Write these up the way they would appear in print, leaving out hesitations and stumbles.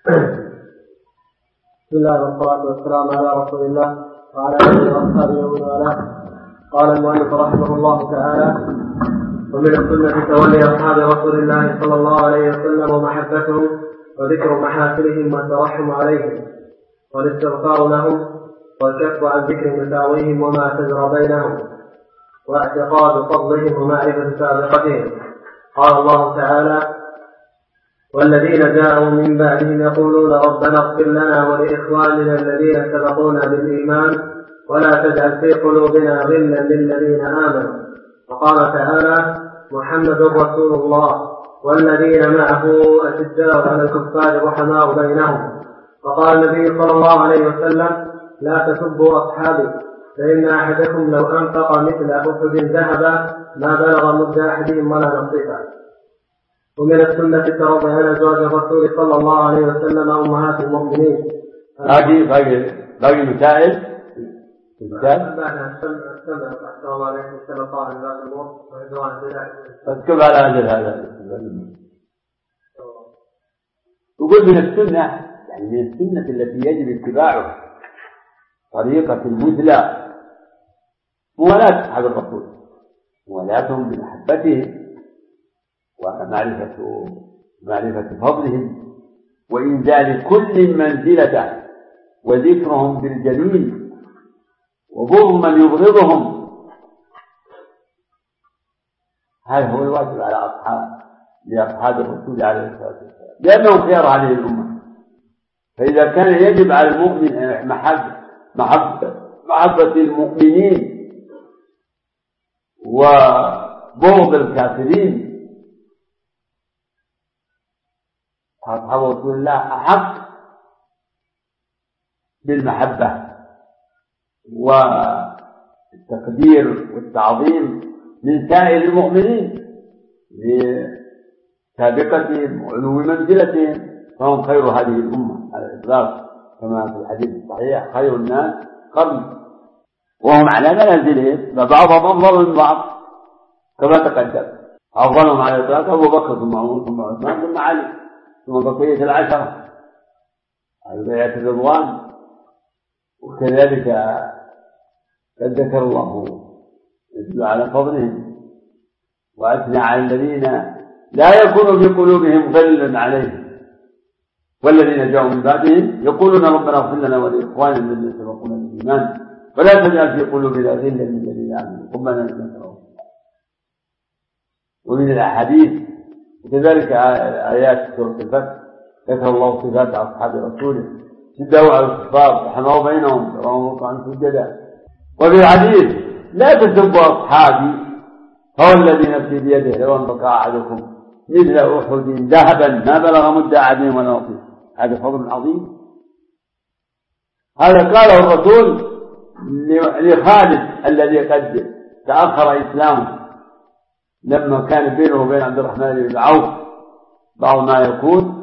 بسم الله والصلاة والسلام على رسول الله وعلى آله وأصحابه ومن والاه. قال المؤلف رحمه الله تعالى: ومن السنة تولي أصحاب رسول الله صلى الله عليه وسلم ومحبتهم وذكر محاسنهم والترحم عليهم والاستغفار لهم والكف عن ذكر مساويهم وما شجر بينهم واعتقاد فضلهم ومعرفة سابقتهم. قال الله تعالى: والذين جاءوا من بعدهم يقولون ربنا اغفر لنا ولإخواننا الذين سبقونا بالإيمان ولا تجعل في قلوبنا غلا للذين آمنوا. وقال تعالى: محمد رسول الله والذين معه أشداء على الكفار رحماء بينهم. وقال النبي صلى الله عليه وسلم: لا تسبوا أصحابي فإن أحدكم لو أنفق مثل أحد ذهبا ما بلغ مد أحدهم ولا نصيفا. ومن السنة الترضي عن أزواج الرسول صلى الله عليه وسلم أمهات المؤمنين. باقي مسائل. فاذكر على هذا. يقول من السنة، يعني من السنة التي يجب اتباعها طريقة المثلى موالاة أصحاب الرسول، موالاتهم بمحبتهم ومعرفة فضلهم وإنزال كل منزلته وذكرهم بالجميل وبغض من يبغضهم. هذا هو الواجب على لأصحاب الرسول عليه الصلاة والسلام، لأنهم خيار هذه الأمة. فإذا كان يجب على المؤمن محبة المؤمنين وبغض الكافرين، أصحاب رسول الله أحق بالمحبة والتقدير والتعظيم من سائر المؤمنين لسابقتهم وعلو منزلتهم، فهم خير هذه الأمة على الإطلاق، كما في الحديث الصحيح: خير الناس قرن، وهم على منازلهم فبعضهم أفضل من بعض كما تقدم. أفضلهم على الإطلاق أبو بكر ثم عمر ثم عثمان ثم علي ثم بقية العشرة على بيعة الرضوان. وكذلك قد ذكر الله يدل على فضلهم وأثنى على الذين لا يكون في قلوبهم غل عليهم والذين جاءوا من بعدهم يقولون ربنا اغفر لنا ولإخواننا الذين سبقونا بالإيمان ولا تجعل في قلوبنا غلا للذين آمنوا ربنا إنك رؤوف رحيم. ومن الأحاديث وكذلك آيات سورة الفتح ذكر الله صفات أصحاب رسوله: شدوا على الكفار رحماء بينهم تراهم ركعا سجدا. وفي الحديث: لا تسبوا أصحابي هو الذي نفسي بيده لو أنفق أحدكم مثل أحد ذهبا ما بلغ مد أحدهم ولا نصيف. هذا فضل عظيم. هذا قاله الرسول لخالد الذي قد تأخر إسلامه لما كان بينه وبين عبد الرحمن بن عوف بعض ما يكون،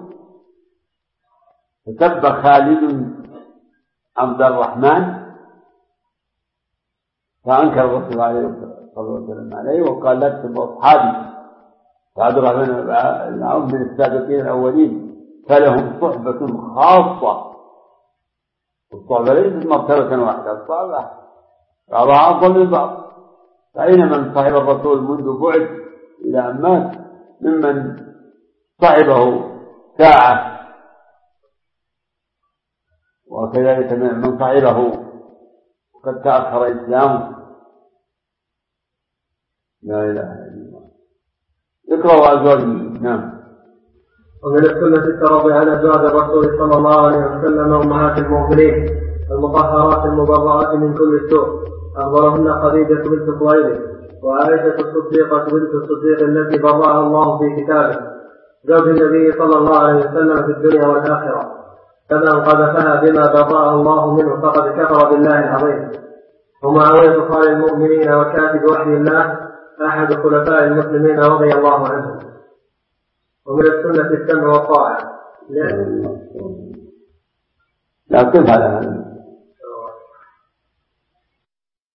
فسب خالد عبد الرحمن فأنكر الرسول عليه الصلاة والسلام عليه وقال: لا تسبوا أصحابي. فعبد الرحمن بن عوف من السابقين الأولين، فلهم صحبة خاصة، والصحبة ليست مرتبة واحدة، الصحبة بعضها أفضل من بعض. فأين من صاحب الرسول منذ بعد إلى أن مات ممن صاحبه ساعة، وكذلك من صاحبه وقد تأخر إسلامه. لا إله إلا الله. اقرأوا أزواج. نعم. ومن السنة الترضي عن أزواج الرسول صلى الله عليه وسلم أمهات المؤمنين المطهرات المبرأة من كل سوء، أفضلهن خديجة بنت خويلد وعائشة الصديقة بنت الصديق التي برأها الله في كتابه، زوج النبي صلى الله عليه وسلم في الدنيا والآخرة. فمن قذفها بما برأها الله منه فقد كفر بالله العظيم. ومعاوية خال المؤمنين وكاتب وحي الله أحد خلفاء المسلمين رضي الله عنه. ومن السنة السمع والطاعة. لا كيف هذا